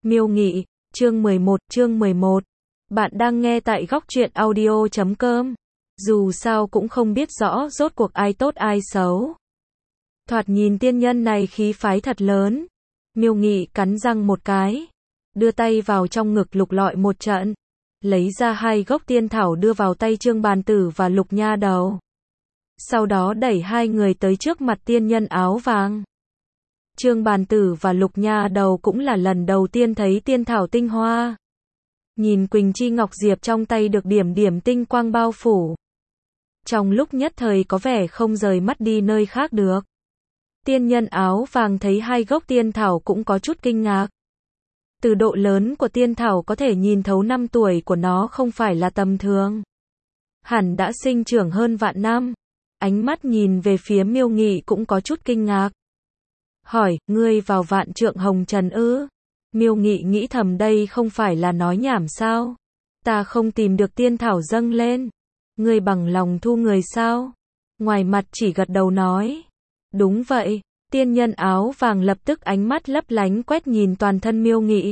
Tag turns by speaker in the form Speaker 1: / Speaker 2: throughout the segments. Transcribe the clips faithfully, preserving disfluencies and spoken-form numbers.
Speaker 1: Miêu Nghị, chương mười một, chương mười một. Bạn đang nghe tại góc truyện audio chấm com. Dù sao cũng không biết rõ rốt cuộc ai tốt ai xấu. Thoạt nhìn tiên nhân này khí phái thật lớn. Miêu Nghị cắn răng một cái, đưa tay vào trong ngực lục lọi một trận, lấy ra hai gốc tiên thảo đưa vào tay Trương Bàn Tử và Lục Nha Đầu. Sau đó đẩy hai người tới trước mặt tiên nhân áo vàng. Trương Bàn Tử và Lục Nha Đầu cũng là lần đầu tiên thấy tiên thảo tinh hoa. Nhìn Quỳnh Chi Ngọc Diệp trong tay được điểm điểm tinh quang bao phủ. Trong lúc nhất thời có vẻ không rời mắt đi nơi khác được. Tiên nhân áo vàng thấy hai gốc tiên thảo cũng có chút kinh ngạc. Từ độ lớn của tiên thảo có thể nhìn thấu năm tuổi của nó không phải là tầm thường. Hẳn đã sinh trưởng hơn vạn năm. Ánh mắt nhìn về phía Miêu Nghị cũng có chút kinh ngạc. Hỏi, ngươi vào vạn trượng hồng trần ư? Miêu Nghị nghĩ thầm đây không phải là nói nhảm sao? Ta không tìm được tiên thảo dâng lên. Ngươi bằng lòng thu người sao? Ngoài mặt chỉ gật đầu nói. Đúng vậy. Tiên nhân áo vàng lập tức ánh mắt lấp lánh quét nhìn toàn thân Miêu Nghị.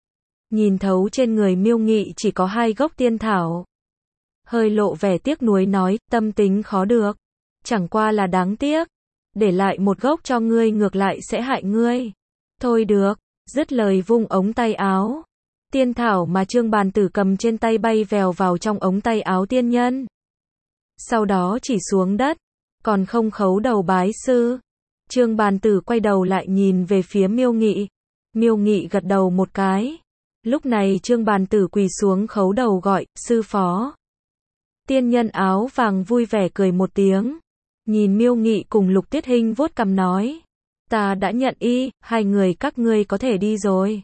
Speaker 1: Nhìn thấu trên người Miêu Nghị chỉ có hai gốc tiên thảo. Hơi lộ vẻ tiếc nuối nói, tâm tính khó được. Chẳng qua là đáng tiếc. Để lại một gốc cho ngươi ngược lại sẽ hại ngươi. Thôi được. Dứt lời vung ống tay áo. Tiên thảo mà Trương Bàn Tử cầm trên tay bay vèo vào trong ống tay áo tiên nhân. Sau đó chỉ xuống đất. Còn không khấu đầu bái sư. Trương Bàn Tử quay đầu lại nhìn về phía Miêu Nghị. Miêu Nghị gật đầu một cái. Lúc này Trương Bàn Tử quỳ xuống khấu đầu gọi, sư phó. Tiên nhân áo vàng vui vẻ cười một tiếng. Nhìn Miêu Nghị cùng Lục Tiết Hinh vuốt cằm nói. Ta đã nhận y, hai người các ngươi có thể đi rồi.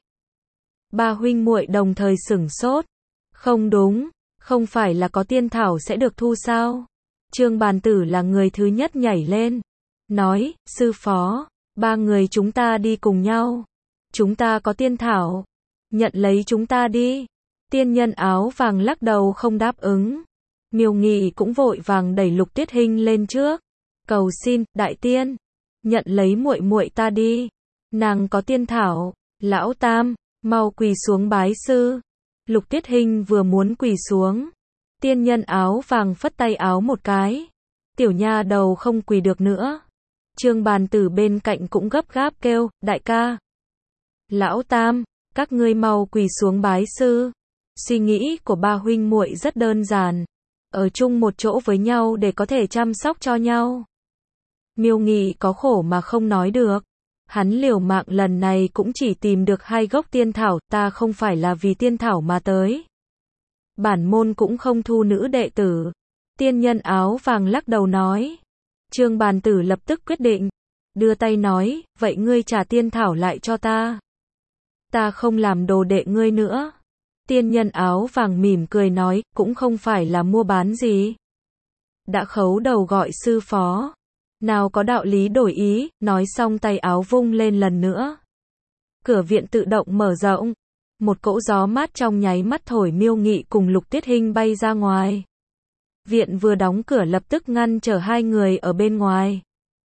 Speaker 1: Ba huynh muội đồng thời sửng sốt. Không đúng, không phải là có tiên thảo sẽ được thu sao? Trương Bàn Tử là người thứ nhất nhảy lên. Nói, sư phó, ba người chúng ta đi cùng nhau. Chúng ta có tiên thảo. Nhận lấy chúng ta đi. Tiên nhân áo vàng lắc đầu không đáp ứng. Miêu Nghị cũng vội vàng đẩy Lục Tiết Hinh lên trước. Cầu xin, đại tiên. Nhận lấy muội muội ta đi. Nàng có tiên thảo. Lão Tam, mau quỳ xuống bái sư. Lục Tiết Hinh vừa muốn quỳ xuống. Tiên nhân áo vàng phất tay áo một cái. Tiểu nha đầu không quỳ được nữa. Trương Bàn Tử bên cạnh cũng gấp gáp kêu, đại ca. Lão Tam, các ngươi mau quỳ xuống bái sư. Suy nghĩ của ba huynh muội rất đơn giản. Ở chung một chỗ với nhau để có thể chăm sóc cho nhau. Miêu Nghị có khổ mà không nói được. Hắn liều mạng lần này cũng chỉ tìm được hai gốc tiên thảo, ta không phải là vì tiên thảo mà tới. Bản môn cũng không thu nữ đệ tử. Tiên nhân áo vàng lắc đầu nói. Trương Bàn Tử lập tức quyết định. Đưa tay nói, vậy ngươi trả tiên thảo lại cho ta. Ta không làm đồ đệ ngươi nữa. Tiên nhân áo vàng mỉm cười nói, cũng không phải là mua bán gì. Đã khấu đầu gọi sư phó. Nào có đạo lý đổi ý, nói xong tay áo vung lên lần nữa. Cửa viện tự động mở rộng. Một cỗ gió mát trong nháy mắt thổi Miêu Nghị cùng Lục Tiết Hinh bay ra ngoài. Viện vừa đóng cửa lập tức ngăn trở hai người ở bên ngoài.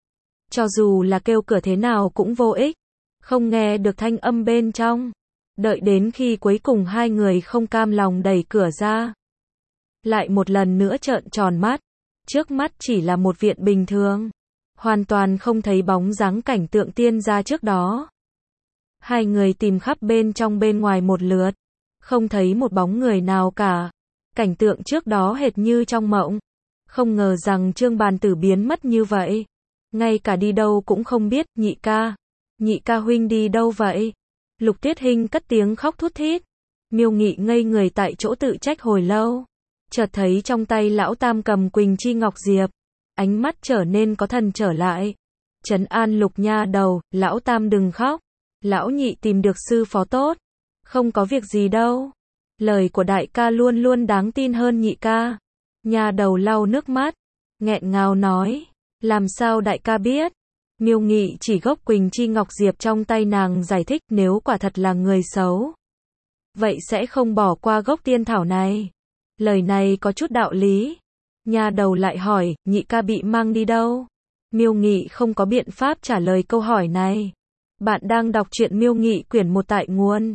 Speaker 1: Cho dù là kêu cửa thế nào cũng vô ích. Không nghe được thanh âm bên trong. Đợi đến khi cuối cùng hai người không cam lòng đẩy cửa ra. Lại một lần nữa trợn tròn mắt. Trước mắt chỉ là một viện bình thường. Hoàn toàn không thấy bóng dáng cảnh tượng tiên gia trước đó. Hai người tìm khắp bên trong bên ngoài một lượt. Không thấy một bóng người nào cả. Cảnh tượng trước đó hệt như trong mộng. Không ngờ rằng Trương Bàn Tử biến mất như vậy. Ngay cả đi đâu cũng không biết, nhị ca. Nhị ca huynh đi đâu vậy? Lục Tiết Hinh cất tiếng khóc thút thít. Miêu Nghị ngây người tại chỗ tự trách hồi lâu. Chợt thấy trong tay lão Tam cầm Quỳnh Chi Ngọc Diệp. Ánh mắt trở nên có thần trở lại. Trấn an Lục Nha Đầu, lão Tam đừng khóc. Lão nhị tìm được sư phó tốt. Không có việc gì đâu. Lời của đại ca luôn luôn đáng tin hơn nhị ca. Nha Đầu lau nước mắt. Nghẹn ngào nói. Làm sao đại ca biết? Miêu Nghị chỉ gốc Quỳnh Chi Ngọc Diệp trong tay nàng giải thích nếu quả thật là người xấu. Vậy sẽ không bỏ qua gốc tiên thảo này. Lời này có chút đạo lý. Nha Đầu lại hỏi, nhị ca bị mang đi đâu? Miêu Nghị không có biện pháp trả lời câu hỏi này. Bạn đang đọc truyện Miêu Nghị quyển một tại nguồn.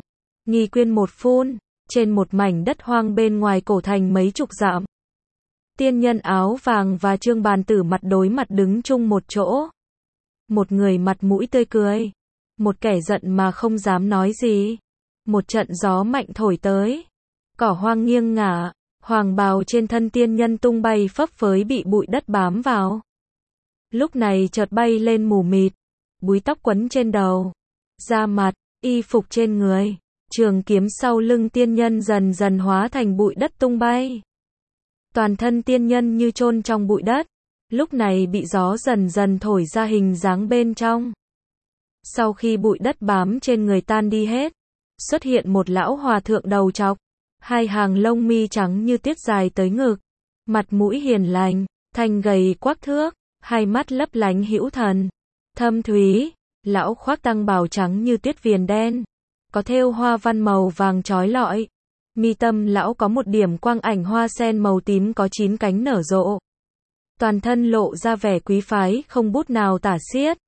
Speaker 1: Nghi quyên một phun, trên một mảnh đất hoang bên ngoài cổ thành mấy chục dặm. Tiên nhân áo vàng và Trương Bàn Tử mặt đối mặt đứng chung một chỗ. Một người mặt mũi tươi cười, một kẻ giận mà không dám nói gì. Một trận gió mạnh thổi tới, cỏ hoang nghiêng ngả, hoàng bào trên thân tiên nhân tung bay phấp phới bị bụi đất bám vào. Lúc này chợt bay lên mù mịt, búi tóc quấn trên đầu, da mặt, y phục trên người, trường kiếm sau lưng tiên nhân dần dần hóa thành bụi đất tung bay. Toàn thân tiên nhân như chôn trong bụi đất, lúc này bị gió dần dần thổi ra hình dáng bên trong. Sau khi bụi đất bám trên người tan đi hết, xuất hiện một lão hòa thượng đầu trọc, hai hàng lông mi trắng như tiết dài tới ngực, mặt mũi hiền lành, thanh gầy quắc thước, hai mắt lấp lánh hữu thần, thâm thúy. Lão khoác tăng bào trắng như tuyết viền đen, có thêu hoa văn màu vàng chói lọi. Mi tâm lão có một điểm quang ảnh hoa sen màu tím có chín cánh nở rộ. Toàn thân lộ ra vẻ quý phái không bút nào tả xiết.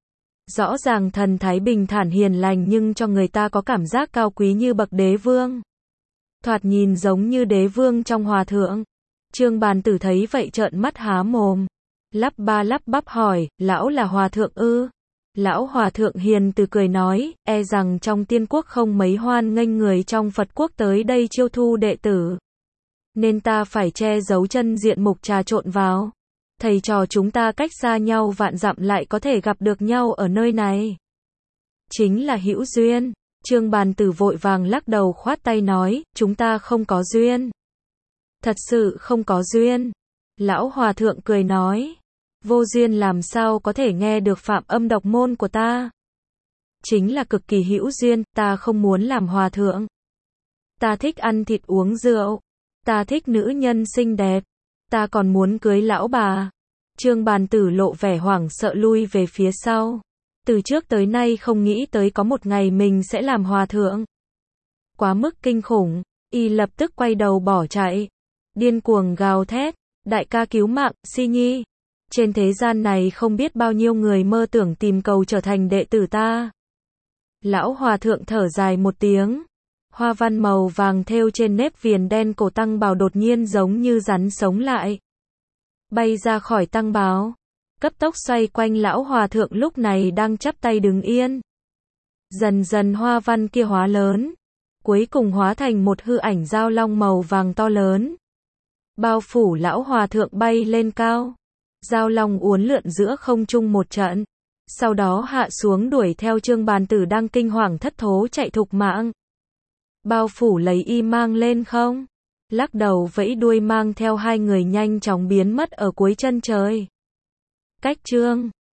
Speaker 1: Rõ ràng thần thái bình thản hiền lành nhưng cho người ta có cảm giác cao quý như bậc đế vương. Thoạt nhìn giống như đế vương trong hòa thượng. Trương Bàn Tử thấy vậy trợn mắt há mồm, lắp ba lắp bắp hỏi, lão là hòa thượng ư? Lão hòa thượng hiền từ cười nói, e rằng trong tiên quốc không mấy hoan nghênh người trong Phật quốc tới đây chiêu thu đệ tử. Nên ta phải che giấu chân diện mục trà trộn vào. Thầy trò chúng ta cách xa nhau vạn dặm lại có thể gặp được nhau ở nơi này. Chính là hữu duyên. Trương Bàn Tử vội vàng lắc đầu khoát tay nói, chúng ta không có duyên. Thật sự không có duyên. Lão hòa thượng cười nói, vô duyên làm sao có thể nghe được phạm âm độc môn của ta. Chính là cực kỳ hữu duyên, ta không muốn làm hòa thượng. Ta thích ăn thịt uống rượu. Ta thích nữ nhân xinh đẹp. Ta còn muốn cưới lão bà. Trương Bàn Tử lộ vẻ hoảng sợ lui về phía sau. Từ trước tới nay không nghĩ tới có một ngày mình sẽ làm hòa thượng. Quá mức kinh khủng, y lập tức quay đầu bỏ chạy. Điên cuồng gào thét, đại ca cứu mạng, Si Nhi. Trên thế gian này không biết bao nhiêu người mơ tưởng tìm cầu trở thành đệ tử ta. Lão hòa thượng thở dài một tiếng. Hoa văn màu vàng thêu trên nếp viền đen cổ tăng bào đột nhiên giống như rắn sống lại. Bay ra khỏi tăng bào. Cấp tốc xoay quanh lão hòa thượng lúc này đang chắp tay đứng yên. Dần dần hoa văn kia hóa lớn. Cuối cùng hóa thành một hư ảnh dao long màu vàng to lớn. Bao phủ lão hòa thượng bay lên cao. Dao long uốn lượn giữa không trung một trận. Sau đó hạ xuống đuổi theo Trương Bàn Tử đang kinh hoàng thất thố chạy thục mạng. Bao phủ lấy y mang lên không. Lắc đầu vẫy đuôi mang theo hai người nhanh chóng biến mất ở cuối chân trời. Cách Trương